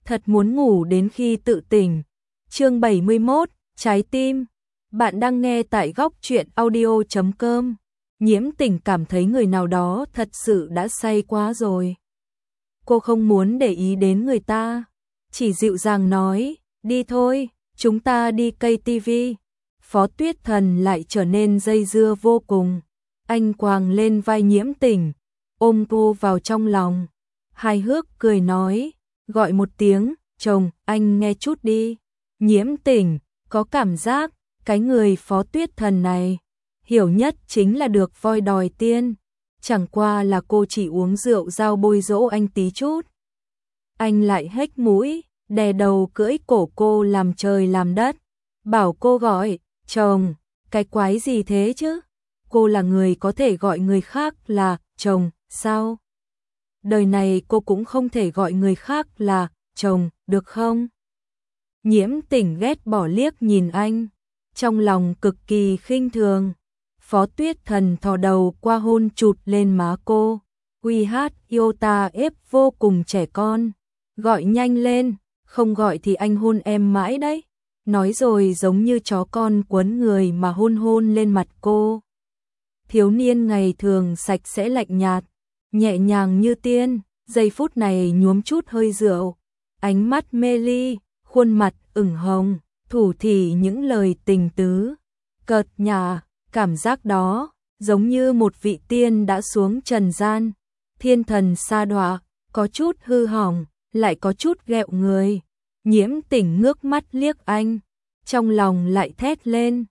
thật muốn ngủ đến khi tự tỉnh. Chương 71, trái tim. Bạn đang nghe tại góc truyện audio.com. Nhiễm Tình cảm thấy người nào đó thật sự đã say quá rồi. Cô không muốn để ý đến người ta, chỉ dịu dàng nói, đi thôi, chúng ta đi cây tivi. Phó Tuyết Thần lại trở nên dây dưa vô cùng. Anh quàng lên vai Nhiễm Tình, ôm cô vào trong lòng, hài hước cười nói, gọi một tiếng, chồng, anh nghe chút đi. Nhiễm Tình có cảm giác, cái người Phó Tuyết Thần này, hiểu nhất chính là được voi đòi tiên. Chẳng qua là cô chỉ uống rượu giao bôi dỗ anh tí chút. Anh lại hếch mũi, đè đầu cưỡi cổ cô làm trời làm đất. Bảo cô gọi, chồng, cái quái gì thế chứ? Cô là người có thể gọi người khác là chồng, sao? Đời này cô cũng không thể gọi người khác là chồng, được không? Nhiễm Tình ghét bỏ liếc nhìn anh, trong lòng cực kỳ khinh thường. Phó Tuyết Thần thò đầu qua hôn chụt lên má cô. QH Iota ép vô cùng trẻ con. Gọi nhanh lên, không gọi thì anh hôn em mãi đấy. Nói rồi giống như chó con quấn người mà hôn hôn lên mặt cô. Thiếu niên ngày thường sạch sẽ lạnh nhạt, nhẹ nhàng như tiên, giây phút này nhuốm chút hơi rượu. Ánh mắt mê ly, khuôn mặt ửng hồng, thủ thỉ những lời tình tứ. Cợt nhả, cảm giác đó, giống như một vị tiên đã xuống trần gian. Thiên thần sa đọa, có chút hư hỏng, lại có chút ghẹo người. Nhiễm Tình ngước mắt liếc anh, trong lòng lại thét lên.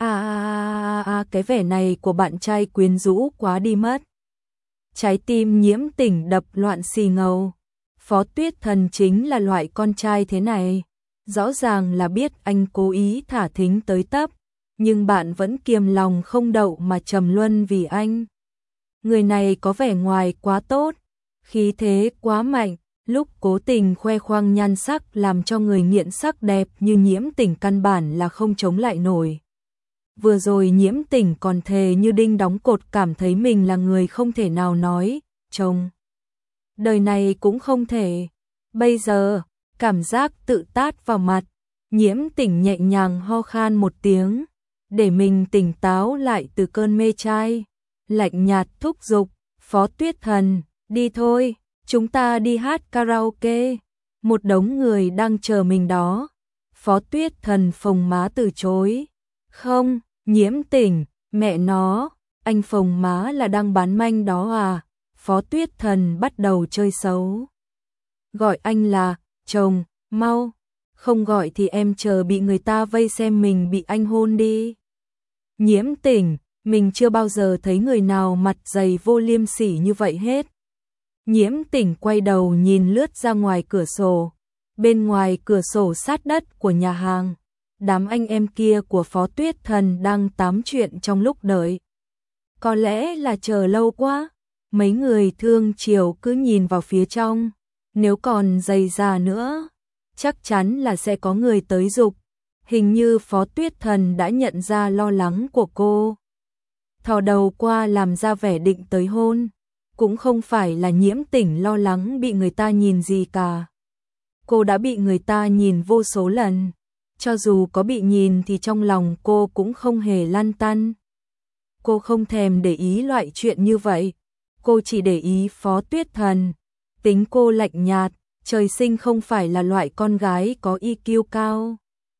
Cái vẻ này của bạn trai quyến rũ quá đi mất. Trái tim Nhiễm Tình đập loạn xì ngầu. Phó Tuyết Thần chính là loại con trai thế này. Rõ ràng là biết anh cố ý thả thính tới tấp, nhưng bạn vẫn kiềm lòng không đậu mà trầm luân vì anh. Người này có vẻ ngoài quá tốt, khí thế quá mạnh, lúc cố tình khoe khoang nhan sắc làm cho người nghiện sắc đẹp như Nhiễm Tình căn bản là không chống lại nổi. Vừa rồi Nhiễm Tình còn thề như đinh đóng cột cảm thấy mình là người không thể nào nói, chồng. Đời này cũng không thể. Bây giờ, cảm giác tự tát vào mặt, Nhiễm Tình nhẹ nhàng ho khan một tiếng, để mình tỉnh táo lại từ cơn mê trai. Lạnh nhạt thúc giục, Phó Tuyết Thần, đi thôi, chúng ta đi hát karaoke. Một đống người đang chờ mình đó. Phó Tuyết Thần phồng má từ chối. Không, Nhiễm Tình, mẹ nó, anh phồng má là đang bán manh đó à? Phó Tuyết Thần bắt đầu chơi xấu. Gọi anh là chồng, mau, không gọi thì em chờ bị người ta vây xem mình bị anh hôn đi. Nhiễm Tình, mình chưa bao giờ thấy người nào mặt dày vô liêm sỉ như vậy hết. Nhiễm Tình quay đầu nhìn lướt ra ngoài cửa sổ. Bên ngoài cửa sổ sát đất của nhà hàng, đám anh em kia của Phó Tuyết Thần đang tám chuyện trong lúc đợi. Có lẽ là chờ lâu quá, mấy người thương chiều cứ nhìn vào phía trong. Nếu còn dày dà nữa, chắc chắn là sẽ có người tới giục. Hình như Phó Tuyết Thần đã nhận ra lo lắng của cô. Thò đầu qua làm ra vẻ định tới hôn. Cũng không phải là Nhiễm Tình lo lắng bị người ta nhìn gì cả. Cô đã bị người ta nhìn vô số lần. Cho dù có bị nhìn thì trong lòng cô cũng không hề lăn tăn. Cô không thèm để ý loại chuyện như vậy. Cô chỉ để ý Phó Tuyết Thần. Tính cô lạnh nhạt, trời sinh không phải là loại con gái có EQ cao.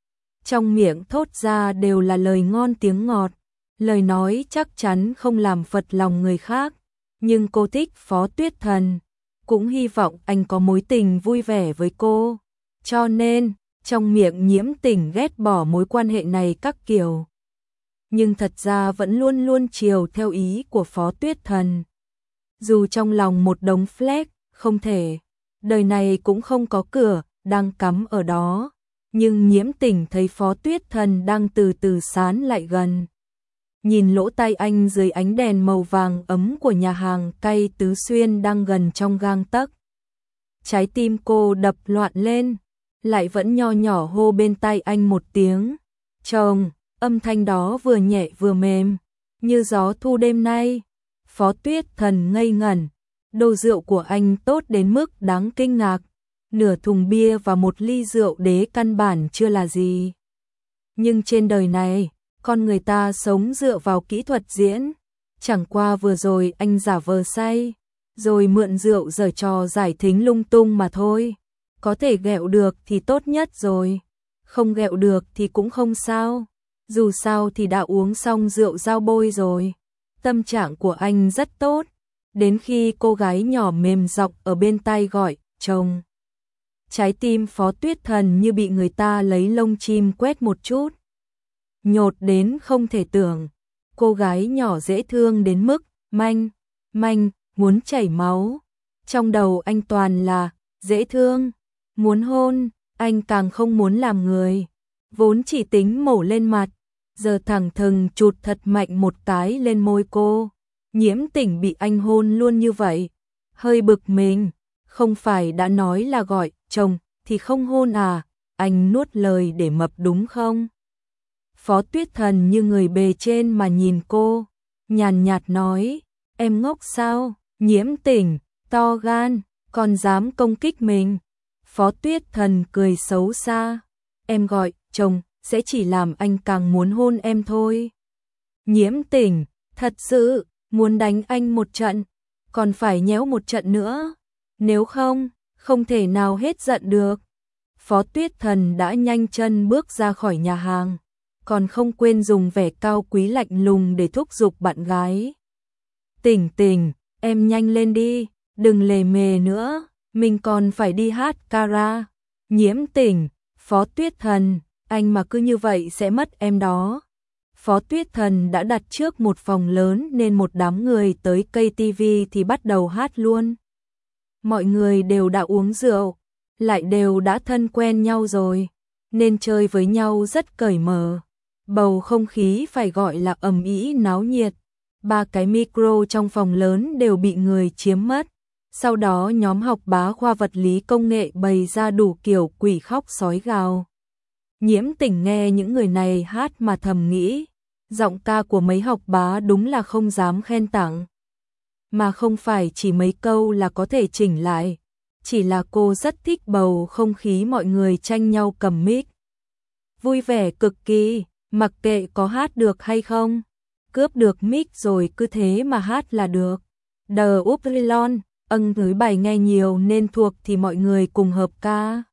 Trong miệng thốt ra đều là lời ngon tiếng ngọt, lời nói chắc chắn không làm phật lòng người khác. Nhưng cô thích Phó Tuyết Thần, cũng hy vọng anh có mối tình vui vẻ với cô. Cho nên, trong miệng Nhiễm Tình ghét bỏ mối quan hệ này các kiểu. Nhưng thật ra vẫn luôn luôn chiều theo ý của Phó Tuyết Thần. Dù trong lòng một đống flag, không thể, đời này cũng không có cửa, đang cắm ở đó. Nhưng Nhiễm Tình thấy Phó Tuyết Thần đang từ từ sán lại gần. Nhìn lỗ tai anh dưới ánh đèn màu vàng ấm của nhà hàng cay Tứ Xuyên đang gần trong gang tấc. Trái tim cô đập loạn lên, lại vẫn nho nhỏ hô bên tai anh một tiếng. Chồng, âm thanh đó vừa nhẹ vừa mềm, như gió thu đêm nay. Phó Tuyết Thần ngây ngẩn, đồ rượu của anh tốt đến mức đáng kinh ngạc. nửa thùng bia và một ly rượu đế căn bản chưa là gì. Nhưng trên đời này, con người ta sống dựa vào kỹ thuật diễn. Chẳng qua vừa rồi anh giả vờ say, rồi mượn rượu giở trò giải thính lung tung mà thôi. Có thể ghẹo được thì tốt nhất rồi, không ghẹo được thì cũng không sao. Dù sao thì đã uống xong rượu dao bôi rồi. Tâm trạng của anh rất tốt, đến khi cô gái nhỏ mềm giọng ở bên tai gọi, chồng. Trái tim Phó Tuyết Thần như bị người ta lấy lông chim quét một chút. Nhột đến không thể tưởng, cô gái nhỏ dễ thương đến mức, manh, muốn chảy máu. Trong đầu anh toàn là, dễ thương, muốn hôn, anh càng không muốn làm người. Vốn chỉ tính mổ lên mặt, giờ thẳng thừng chụt thật mạnh một cái lên môi cô. Nhiễm Tỉnh bị anh hôn luôn như vậy, hơi bực mình, không phải đã nói là gọi chồng thì không hôn à, anh nuốt lời để mập đúng không? Phó Tuyết Thần như người bề trên mà nhìn cô, nhàn nhạt nói, em ngốc sao? Nhiễm Tỉnh, to gan, còn dám công kích mình. Phó Tuyết Thần cười xấu xa, em gọi chồng sẽ chỉ làm anh càng muốn hôn em thôi. Nhiễm Tỉnh, thật sự muốn đánh anh một trận, còn phải nhéo một trận nữa, nếu không, không thể nào hết giận được. Phó Tuyết Thần đã nhanh chân bước ra khỏi nhà hàng, còn không quên dùng vẻ cao quý lạnh lùng để thúc giục bạn gái. Tỉnh Tỉnh, em nhanh lên đi, đừng lề mề nữa, mình còn phải đi hát kara. Nhiễm Tỉnh, Phó Tuyết Thần, anh mà cứ như vậy sẽ mất em đó. Phó Tuyết Thần đã đặt trước một phòng lớn nên một đám người tới cây tivi thì bắt đầu hát luôn. Mọi người đều đã uống rượu, lại đều đã thân quen nhau rồi, nên chơi với nhau rất cởi mở. Bầu không khí phải gọi là ầm ĩ náo nhiệt. 3 cái micro trong phòng lớn đều bị người chiếm mất. Sau đó nhóm học bá khoa vật lý công nghệ bày ra đủ kiểu quỷ khóc sói gào. Nhiễm Tỉnh nghe những người này hát mà thầm nghĩ, giọng ca của mấy học bá đúng là không dám khen tặng. Mà không phải chỉ mấy câu là có thể chỉnh lại, chỉ là cô rất thích bầu không khí mọi người tranh nhau cầm mic. Vui vẻ cực kỳ, mặc kệ có hát được hay không, cướp được mic rồi cứ thế mà hát là được. The Upsilon, tới bài nghe nhiều nên thuộc thì mọi người cùng hợp ca.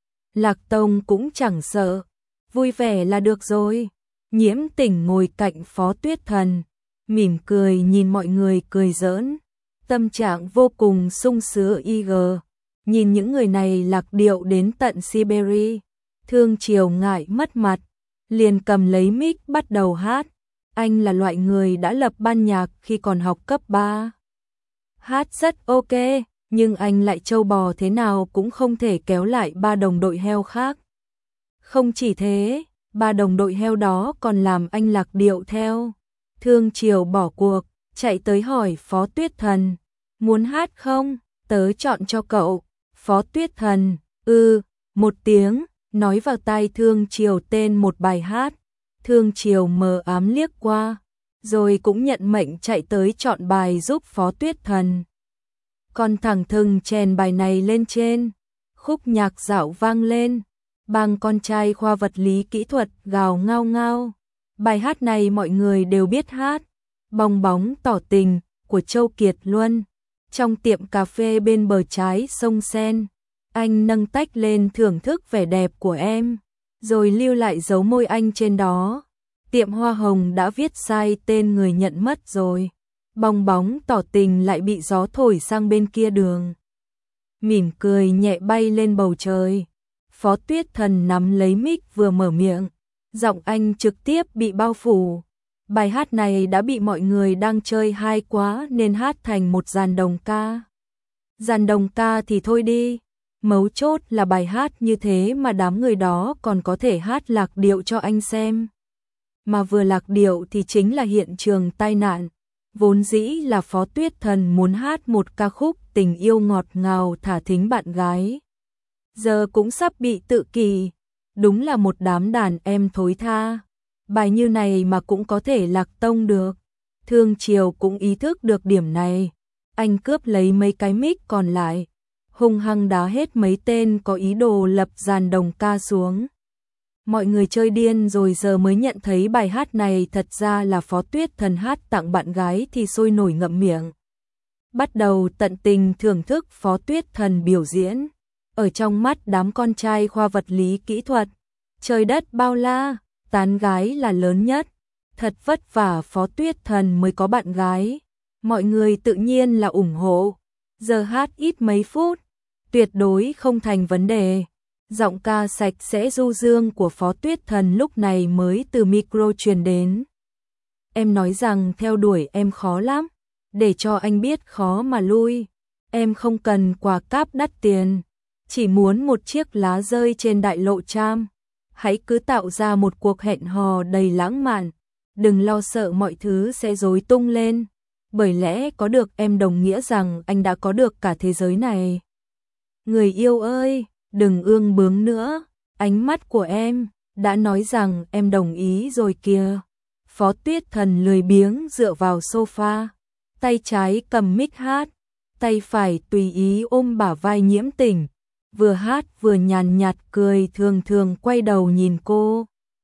Lạc Tông cũng chẳng sợ, vui vẻ là được rồi. Nhiễm Tỉnh ngồi cạnh Phó Tuyết Thần, mỉm cười nhìn mọi người cười giỡn, tâm trạng vô cùng sung sướng nhìn những người này lạc điệu đến tận Siberia. Thương Triều ngại mất mặt, liền cầm lấy mic bắt đầu hát. Anh là loại người đã lập ban nhạc khi còn học cấp 3. Hát rất ok, nhưng anh lại trâu bò thế nào cũng không thể kéo lại 3 đồng đội heo khác. Không chỉ thế, 3 đồng đội heo đó còn làm anh lạc điệu theo. Thương Triều bỏ cuộc, chạy tới hỏi Phó Tuyết Thần, muốn hát không? Tớ chọn cho cậu. Phó Tuyết Thần, một tiếng, nói vào tai Thương Triều tên một bài hát. Thương Triều mờ ám liếc qua, rồi cũng nhận mệnh chạy tới chọn bài giúp Phó Tuyết Thần. Còn thẳng thừng chèn bài này lên trên, khúc nhạc dạo vang lên, bang con trai khoa vật lý kỹ thuật gào ngao ngao. Bài hát này mọi người đều biết hát, bong bóng tỏ tình của Châu Kiệt Luân. Trong tiệm cà phê bên bờ trái sông Sen, anh nâng tách lên thưởng thức vẻ đẹp của em, rồi lưu lại dấu môi anh trên đó. Tiệm hoa hồng đã viết sai tên người nhận mất rồi. Bong bóng tỏ tình lại bị gió thổi sang bên kia đường. Mỉm cười nhẹ bay lên bầu trời. Phó Tuyết Thần nắm lấy mic vừa mở miệng, giọng anh trực tiếp bị bao phủ. Bài hát này đã bị mọi người đang chơi hay quá nên hát thành một dàn đồng ca. Dàn đồng ca thì thôi đi, mấu chốt là bài hát như thế mà đám người đó còn có thể hát lạc điệu cho anh xem. Mà vừa lạc điệu thì chính là hiện trường tai nạn. Vốn dĩ là Phó Tuyết Thần muốn hát một ca khúc tình yêu ngọt ngào thả thính bạn gái, giờ cũng sắp bị tự kỷ. Đúng là một đám đàn em thối tha. Bài như này mà cũng có thể lạc tông được. Thương Triều cũng ý thức được điểm này. Anh cướp lấy mấy cái mic còn lại, hung hăng đá hết mấy tên có ý đồ lập dàn đồng ca xuống. Mọi người chơi điên rồi giờ mới nhận thấy bài hát này thật ra là Phó Tuyết Thần hát tặng bạn gái thì sôi nổi ngậm miệng. Bắt đầu tận tình thưởng thức Phó Tuyết Thần biểu diễn. Ở trong mắt đám con trai khoa vật lý kỹ thuật, trời đất bao la, tán gái là lớn nhất. Thật vất vả Phó Tuyết Thần mới có bạn gái. Mọi người tự nhiên là ủng hộ. Giờ hát ít mấy phút, tuyệt đối không thành vấn đề. Giọng ca sạch sẽ du dương của Phó Tuyết Thần lúc này mới từ micro truyền đến. Em nói rằng theo đuổi em khó lắm, để cho anh biết khó mà lui. Em không cần quà cáp đắt tiền, chỉ muốn một chiếc lá rơi trên đại lộ Tram. Hãy cứ tạo ra một cuộc hẹn hò đầy lãng mạn, đừng lo sợ mọi thứ sẽ rối tung lên. Bởi lẽ có được em đồng nghĩa rằng anh đã có được cả thế giới này. Người yêu ơi, đừng ương bướng nữa, ánh mắt của em đã nói rằng em đồng ý rồi kìa. Phó Tuyết Thần lười biếng dựa vào sofa, tay trái cầm mic hát, tay phải tùy ý ôm bả vai Nhiễm Tình, vừa hát vừa nhàn nhạt cười thường thường quay đầu nhìn cô.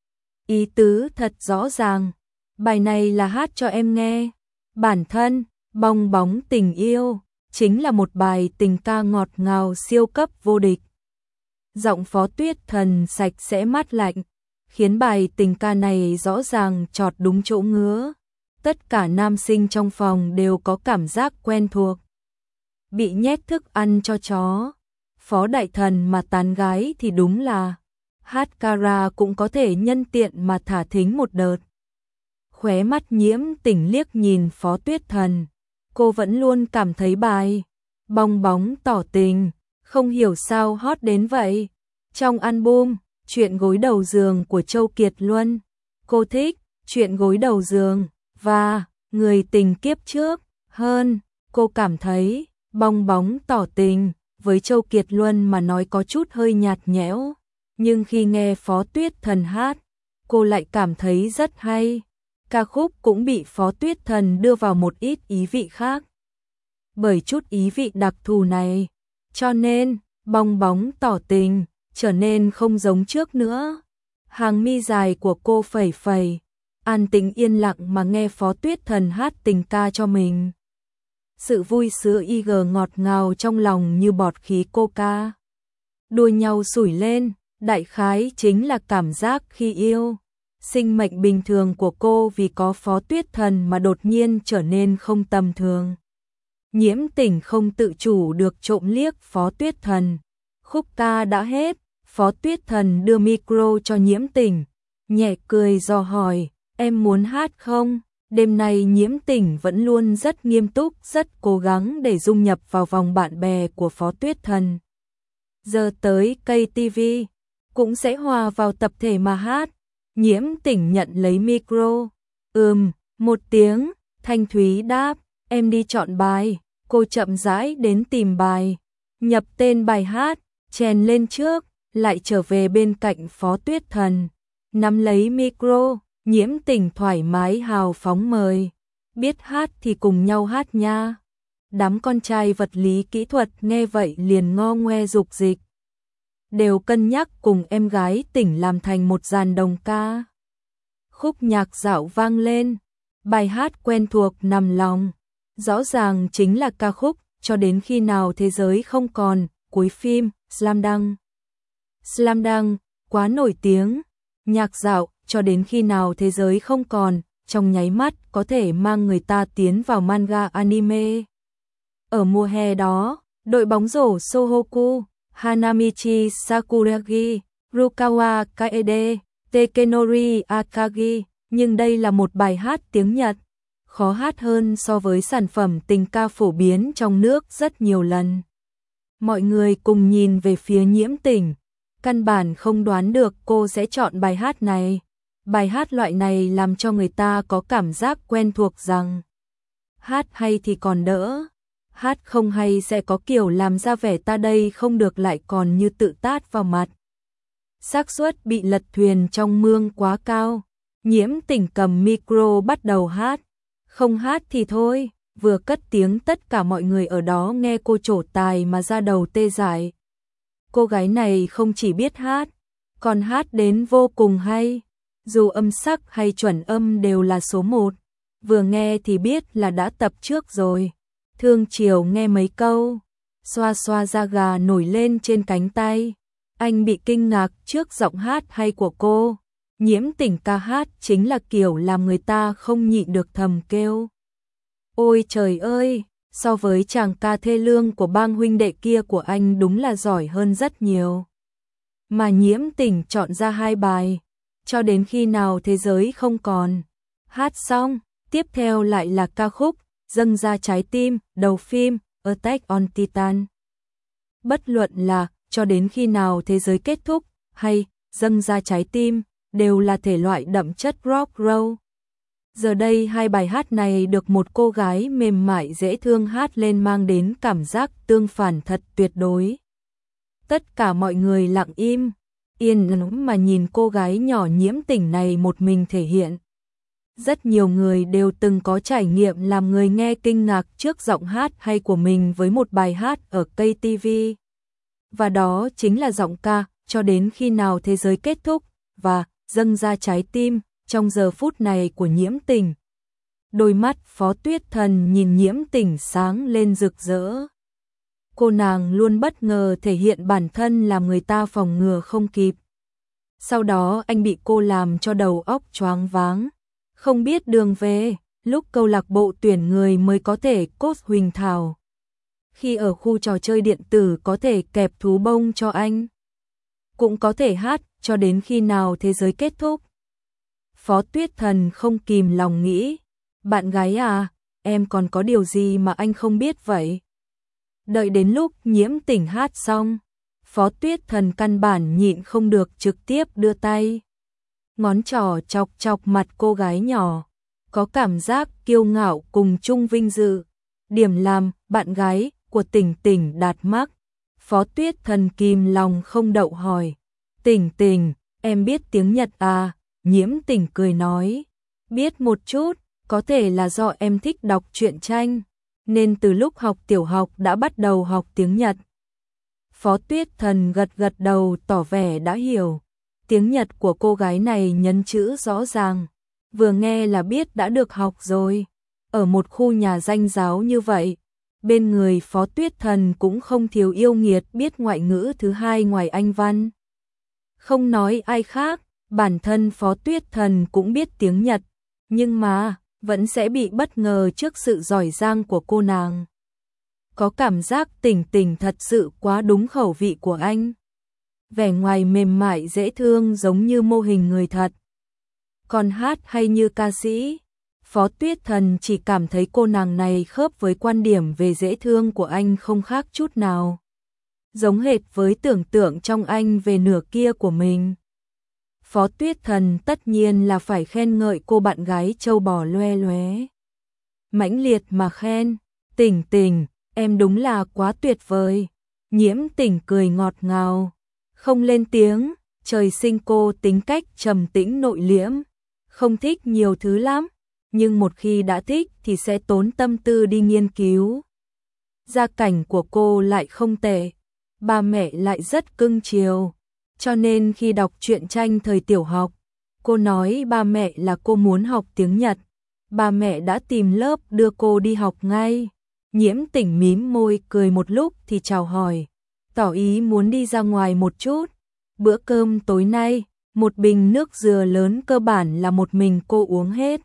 Ý tứ thật rõ ràng, bài này là hát cho em nghe. Bản thân, bong bóng tình yêu, chính là một bài tình ca ngọt ngào siêu cấp vô địch. Giọng Phó Tuyết Thần sạch sẽ mát lạnh, khiến bài tình ca này rõ ràng chọt đúng chỗ ngứa. Tất cả nam sinh trong phòng đều có cảm giác quen thuộc. Bị nhét thức ăn cho chó. Phó Đại Thần mà tán gái thì đúng là hát kara cũng có thể nhân tiện mà thả thính một đợt. Khóe mắt Nhiễm Tình liếc nhìn Phó Tuyết Thần, cô vẫn luôn cảm thấy bài bong bóng tỏ tình không hiểu sao hot đến vậy. Trong album Chuyện gối đầu giường của Châu Kiệt Luân, cô thích Chuyện gối đầu giường và Người tình kiếp trước hơn. Cô cảm thấy bong bóng tỏ tình với Châu Kiệt Luân mà nói có chút hơi nhạt nhẽo, nhưng khi nghe Phó Tuyết Thần hát, cô lại cảm thấy rất hay. Ca khúc cũng bị Phó Tuyết Thần đưa vào một ít ý vị khác. Bởi chút ý vị đặc thù này, cho nên bong bóng tỏ tình trở nên không giống trước nữa. Hàng mi dài của cô phẩy phẩy, an tĩnh yên lặng mà nghe Phó Tuyết Thần hát tình ca cho mình. Sự vui sữa IG ngọt ngào trong lòng như bọt khí coca. Đua nhau sủi lên, đại khái chính là cảm giác khi yêu. Sinh mệnh bình thường của cô vì có Phó Tuyết Thần mà đột nhiên trở nên không tầm thường. Nhiễm Tình không tự chủ được trộm liếc Phó Tuyết Thần. Khúc ca đã hết, Phó Tuyết Thần đưa micro cho Nhiễm Tình, nhẹ cười dò hỏi, em muốn hát không? Đêm nay Nhiễm Tình vẫn luôn rất nghiêm túc, rất cố gắng để dung nhập vào vòng bạn bè của Phó Tuyết Thần. Giờ tới KTV, cũng sẽ hòa vào tập thể mà hát. Nhiễm Tình nhận lấy micro. Một tiếng, thanh thúy đáp, em đi chọn bài. Cô chậm rãi đến tìm bài, nhập tên bài hát, chèn lên trước, lại trở về bên cạnh Phó Tuyết Thần. Nắm lấy micro, Nhiễm Tình thoải mái hào phóng mời. Biết hát thì cùng nhau hát nha. Đám con trai vật lý kỹ thuật nghe vậy liền ngo ngoe dục dịch. Đều cân nhắc cùng em gái Tỉnh làm thành một dàn đồng ca. Khúc nhạc dạo vang lên, bài hát quen thuộc nằm lòng, rõ ràng chính là ca khúc Cho đến khi nào thế giới không còn, cuối phim Slam Dunk. Slam Dunk quá nổi tiếng, nhạc dạo Cho đến khi nào thế giới không còn, trong nháy mắt có thể mang người ta tiến vào manga anime. Ở mùa hè đó, đội bóng rổ Sohoku, Hanamichi Sakuragi, Rukawa Kaede, Takenori Akagi, nhưng đây là một bài hát tiếng Nhật, khó hát hơn so với sản phẩm tình ca phổ biến trong nước rất nhiều lần. Mọi người cùng nhìn về phía Nhiễm Tình, căn bản không đoán được cô sẽ chọn bài hát này. Bài hát loại này làm cho người ta có cảm giác quen thuộc rằng hát hay thì còn đỡ, hát không hay sẽ có kiểu làm ra vẻ ta đây không được lại còn như tự tát vào mặt. Xác suất bị lật thuyền trong mương quá cao. Nhiễm Tình cầm micro bắt đầu hát. Không hát thì thôi, Vừa cất tiếng tất cả mọi người ở đó nghe cô trổ tài mà ra đầu tê dại. Cô gái này không chỉ biết hát, còn hát đến vô cùng hay. Dù âm sắc hay chuẩn âm đều là số 1. Vừa nghe thì biết là đã tập trước rồi. Thương Triều nghe mấy câu, xoa xoa da gà nổi lên trên cánh tay. Anh bị kinh ngạc trước giọng hát hay của cô. Nhiễm Tình ca hát chính là kiểu làm người ta không nhịn được thầm kêu. Ôi trời ơi, so với chàng ca thê lương của bang huynh đệ kia của anh đúng là giỏi hơn rất nhiều. Mà Nhiễm Tình chọn ra 2 bài, cho đến khi nào thế giới không còn. Hát xong, tiếp theo lại là ca khúc Dâng ra trái tim, đầu phim Attack on Titan. Bất luận là cho đến khi nào thế giới kết thúc hay Dâng ra trái tim đều là thể loại đậm chất rock roll. Giờ đây 2 bài hát này được một cô gái mềm mại dễ thương hát lên mang đến cảm giác tương phản thật tuyệt đối. Tất cả mọi người lặng im, yên lặng mà nhìn cô gái nhỏ Nhiễm Tình này một mình thể hiện. Rất nhiều người đều từng có trải nghiệm làm người nghe kinh ngạc trước giọng hát hay của mình với một bài hát ở KTV. Và đó chính là giọng ca Cho đến khi nào thế giới kết thúc và Dâng ra trái tim trong giờ phút này của Nhiễm Tình. Đôi mắt Phó Tuyết Thần nhìn Nhiễm Tình sáng lên rực rỡ. Cô nàng luôn bất ngờ thể hiện bản thân làm người ta phòng ngừa không kịp. Sau đó anh bị cô làm cho đầu óc choáng váng, không biết đường về, lúc câu lạc bộ tuyển người mới có thể coach Huỳnh Thảo. Khi ở khu trò chơi điện tử có thể kẹp thú bông cho anh. Cũng có thể hát cho đến khi nào thế giới kết thúc. Phó Tuyết Thần không kìm lòng nghĩ, bạn gái à, em còn có điều gì mà anh không biết vậy? Đợi đến lúc Nhiễm Tình hát xong, Phó Tuyết Thần căn bản nhịn không được trực tiếp đưa tay. Ngón trỏ chọc chọc mặt cô gái nhỏ, có cảm giác kiêu ngạo cùng chung vinh dự. Điểm làm bạn gái của Tình Tình đạt mắc. Phó Tuyết Thần kìm lòng không đậu hỏi, Tình Tình, em biết tiếng Nhật à? Nhiễm Tình cười nói, biết một chút, có thể là do em thích đọc truyện tranh, nên từ lúc học tiểu học đã bắt đầu học tiếng Nhật. Phó Tuyết Thần gật gật đầu tỏ vẻ đã hiểu. Tiếng Nhật của cô gái này nhấn chữ rõ ràng, vừa nghe là biết đã được học rồi. Ở một khu nhà danh giáo như vậy, bên người Phó Tuyết Thần cũng không thiếu yêu nghiệt biết ngoại ngữ thứ hai ngoài Anh văn. Không nói ai khác, bản thân Phó Tuyết Thần cũng biết tiếng Nhật, nhưng mà vẫn sẽ bị bất ngờ trước sự giỏi giang của cô nàng. Có cảm giác Tình Tình thật sự quá đúng khẩu vị của anh. Vẻ ngoài mềm mại dễ thương giống như mô hình người thật. Còn hát hay như ca sĩ, Phó Tuyết Thần chỉ cảm thấy cô nàng này khớp với quan điểm về dễ thương của anh không khác chút nào. Giống hệt với tưởng tượng trong anh về nửa kia của mình. Phó Tuyết Thần tất nhiên là phải khen ngợi cô bạn gái trâu bò loe loé. Mãnh liệt mà khen, Tình Tình, em đúng là quá tuyệt vời. Nhiễm Tình cười ngọt ngào, không lên tiếng, trời sinh cô tính cách trầm tĩnh nội liễm, không thích nhiều thứ lắm, nhưng một khi đã thích thì sẽ tốn tâm tư đi nghiên cứu. Gia cảnh của cô lại không tệ, ba mẹ lại rất cưng chiều, cho nên khi đọc truyện tranh thời tiểu học, cô nói ba mẹ là cô muốn học tiếng Nhật, ba mẹ đã tìm lớp đưa cô đi học ngay. Nhiễm Tình mím môi cười một lúc thì chào hỏi, tỏ ý muốn đi ra ngoài một chút. Bữa cơm tối nay, một bình nước dừa lớn cơ bản là một mình cô uống hết.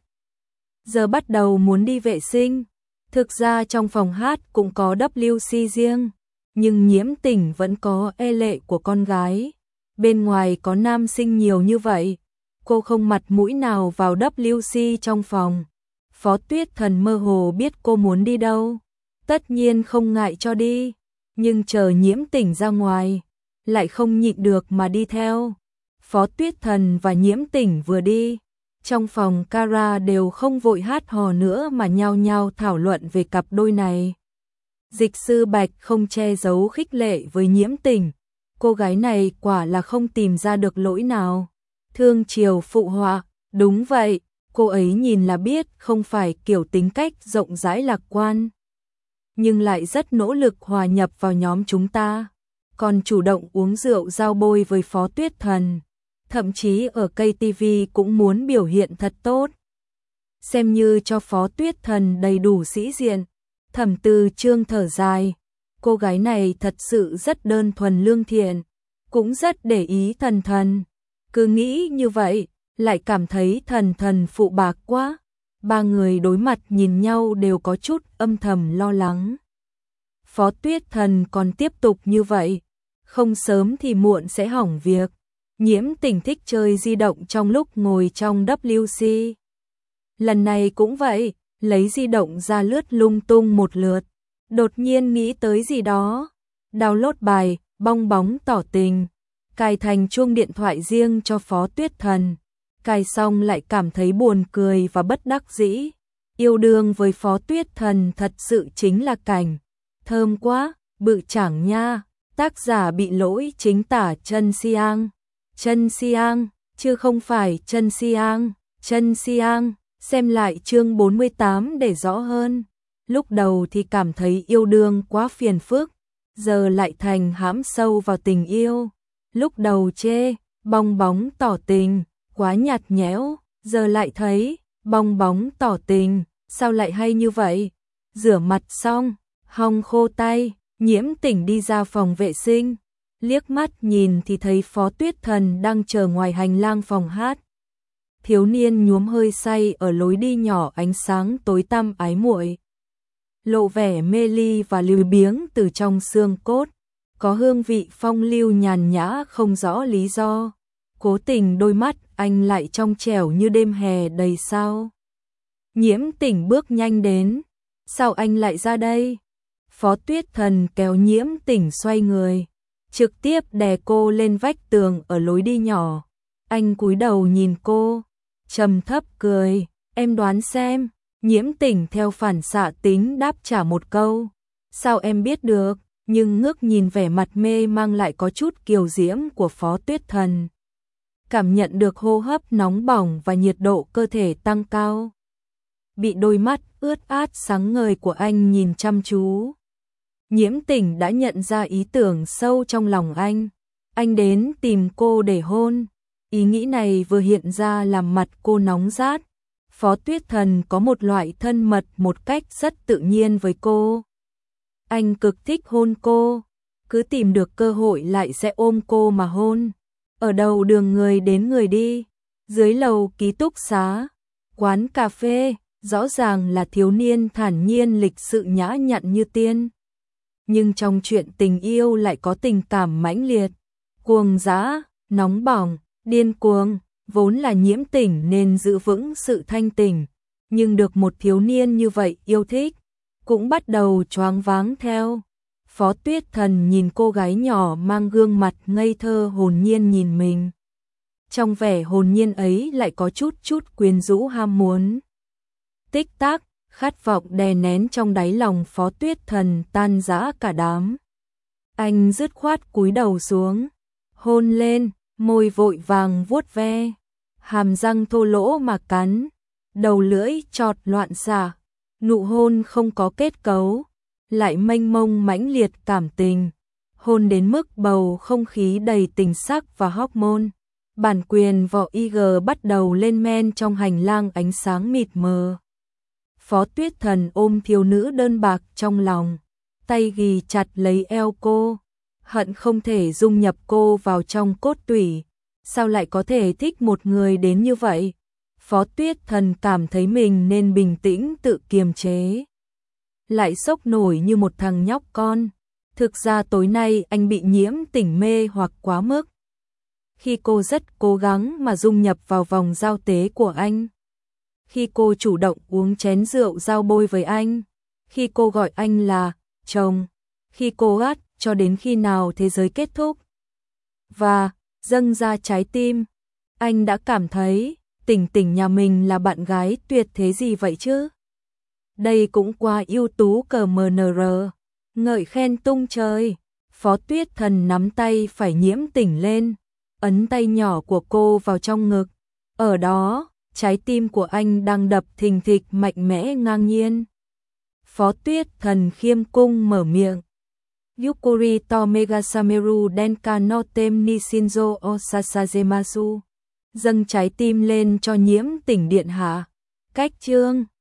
Giờ bắt đầu muốn đi vệ sinh. Thực ra trong phòng hát cũng có WC riêng, nhưng Nhiễm Tình vẫn có e lệ của con gái. Bên ngoài có nam sinh nhiều như vậy, cô không mặt mũi nào vào WC trong phòng. Phó Tuyết Thần mơ hồ biết cô muốn đi đâu, tất nhiên không ngại cho đi, nhưng chờ Nhiễm Tình ra ngoài, lại không nhịn được mà đi theo. Phó Tuyết Thần và Nhiễm Tình vừa đi, trong phòng Kara đều không vội hát hò nữa mà nhao nhao thảo luận về cặp đôi này. Dịch sư Bạch không che giấu khích lệ với Nhiễm Tình, cô gái này quả là không tìm ra được lỗi nào. Thương Triều phụ họa, đúng vậy, Cô ấy nhìn là biết không phải kiểu tính cách rộng rãi lạc quan, nhưng lại rất nỗ lực hòa nhập vào nhóm chúng ta, còn chủ động uống rượu giao bôi với Phó Tuyết Thần, thậm chí ở cây TV cũng muốn biểu hiện thật tốt, xem như cho Phó Tuyết Thần đầy đủ sĩ diện. Thẩm Từ Chương thở dài, cô gái này thật sự rất đơn thuần lương thiện, cũng rất để ý Thần Thần. Cứ nghĩ như vậy, lại cảm thấy Thần Thần phụ bạc quá. Ba người đối mặt nhìn nhau đều có chút âm thầm lo lắng. Phó Tuyết Thần còn tiếp tục như vậy, không sớm thì muộn sẽ hỏng việc. Nhiễm Tình thích chơi di động trong lúc ngồi trong WC. Lần này cũng vậy, lấy di động ra lướt lung tung một lượt, đột nhiên nghĩ tới gì đó, download bài Bong Bóng Tỏ Tình, cài thành chuông điện thoại riêng cho Phó Tuyết Thần. Cài xong lại cảm thấy buồn cười và bất đắc dĩ. Yêu đương với Phó Tuyết Thần thật sự chính là cảnh thơm quá, bự chảng nha. Tác giả bị lỗi chính tả Chân Siang, chứ không phải Chân Siang. Xem lại chương 48 để rõ hơn. Lúc đầu thì cảm thấy yêu đương quá phiền phức, giờ lại thành hãm sâu vào tình yêu. Lúc đầu chê Bong Bóng Tỏ Tình quá nhạt nhẽo, giờ lại thấy Bong Bóng Tỏ Tình sao lại hay như vậy. Rửa mặt xong, hong khô tay, Nhiễm Tình đi ra phòng vệ sinh, liếc mắt nhìn thì thấy Phó Tuyết Thần đang chờ ngoài hành lang phòng hát. Thiếu niên nhuốm hơi say ở lối đi nhỏ, ánh sáng tối tăm ái muội, lộ vẻ mê ly và lười biếng từ trong xương cốt, có hương vị phong lưu nhàn nhã không rõ lý do. Cố tình đôi mắt anh lại trong trẻo như đêm hè đầy sao. Nhiễm Tình bước nhanh đến, sao anh lại ra đây? Phó Tuyết Thần kéo Nhiễm Tình xoay người, trực tiếp đè cô lên vách tường ở lối đi nhỏ. Anh cúi đầu nhìn cô, trầm thấp cười, em đoán xem. Nhiễm Tình theo phản xạ tính đáp trả một câu, sao em biết được, nhưng ngước nhìn vẻ mặt mê mang lại có chút kiều diễm của Phó Tuyết Thần. Cảm nhận được hô hấp nóng bỏng và nhiệt độ cơ thể tăng cao. Bị đôi mắt ướt át sáng ngời của anh nhìn chăm chú. Nhiễm Tình đã nhận ra ý tưởng sâu trong lòng anh đến tìm cô để hôn. Ý nghĩ này vừa hiện ra làm mặt cô nóng rát. Phó Tuyết Thần có một loại thân mật một cách rất tự nhiên với cô. Anh cực thích hôn cô, cứ tìm được cơ hội lại sẽ ôm cô mà hôn. Ở đầu đường người đến người đi, dưới lầu ký túc xá, quán cà phê, rõ ràng là thiếu niên thản nhiên lịch sự nhã nhặn như tiên. Nhưng trong chuyện tình yêu lại có tình cảm mãnh liệt, cuồng dã, nóng bỏng, điên cuồng. Vốn là Nhiễm Tình nên giữ vững sự thanh tỉnh, nhưng được một thiếu niên như vậy yêu thích, cũng bắt đầu choáng váng theo. Phó Tuyết Thần nhìn cô gái nhỏ mang gương mặt ngây thơ hồn nhiên nhìn mình. Trong vẻ hồn nhiên ấy lại có chút quyến rũ ham muốn. Tích tắc, khát vọng đè nén trong đáy lòng Phó Tuyết Thần tan rã cả đám. Anh dứt khoát cúi đầu xuống, hôn lên, môi vội vàng vuốt ve, hàm răng thô lỗ mà cắn, đầu lưỡi chọt loạn xạ, nụ hôn không có kết cấu, lại mênh mông mãnh liệt cảm tình, hôn đến mức bầu không khí đầy tình sắc và hormone. Bản quyền vỏ IG bắt đầu lên men trong hành lang ánh sáng mịt mờ. Phó Tuyết Thần ôm thiếu nữ đơn bạc trong lòng, tay ghì chặt lấy eo cô, hận không thể dung nhập cô vào trong cốt tủy. Sao lại có thể thích một người đến như vậy? Phó Tuyết Thần cảm thấy mình nên bình tĩnh tự kiềm chế. Lại sốc nổi như một thằng nhóc con. Thực ra tối nay anh bị Nhiễm Tình mê hoặc quá mức. Khi cô rất cố gắng mà dung nhập vào vòng giao tế của anh. Khi cô chủ động uống chén rượu giao bôi với anh. Khi cô gọi anh là chồng. Khi cô gắt cho đến khi nào thế giới kết thúc. Và dâng ra trái tim. Anh đã cảm thấy Tình Tình nhà mình là bạn gái tuyệt thế gì vậy chứ? Đây cũng quá ưu tú cờ MNR. Ngợi khen tung trời. Phó Tuyết Thần nắm tay phải Nhiễm Tình lên, ấn tay nhỏ của cô vào trong ngực. Ở đó, trái tim của anh đang đập thình thịch mạnh mẽ ngang nhiên. Phó Tuyết Thần khiêm cung mở miệng. Yukuri to Megasameru Denka no tem ni Shinzo Osasajemasu. Dâng trái tim lên cho Nhiễm Tỉnh điện hạ. Cách chương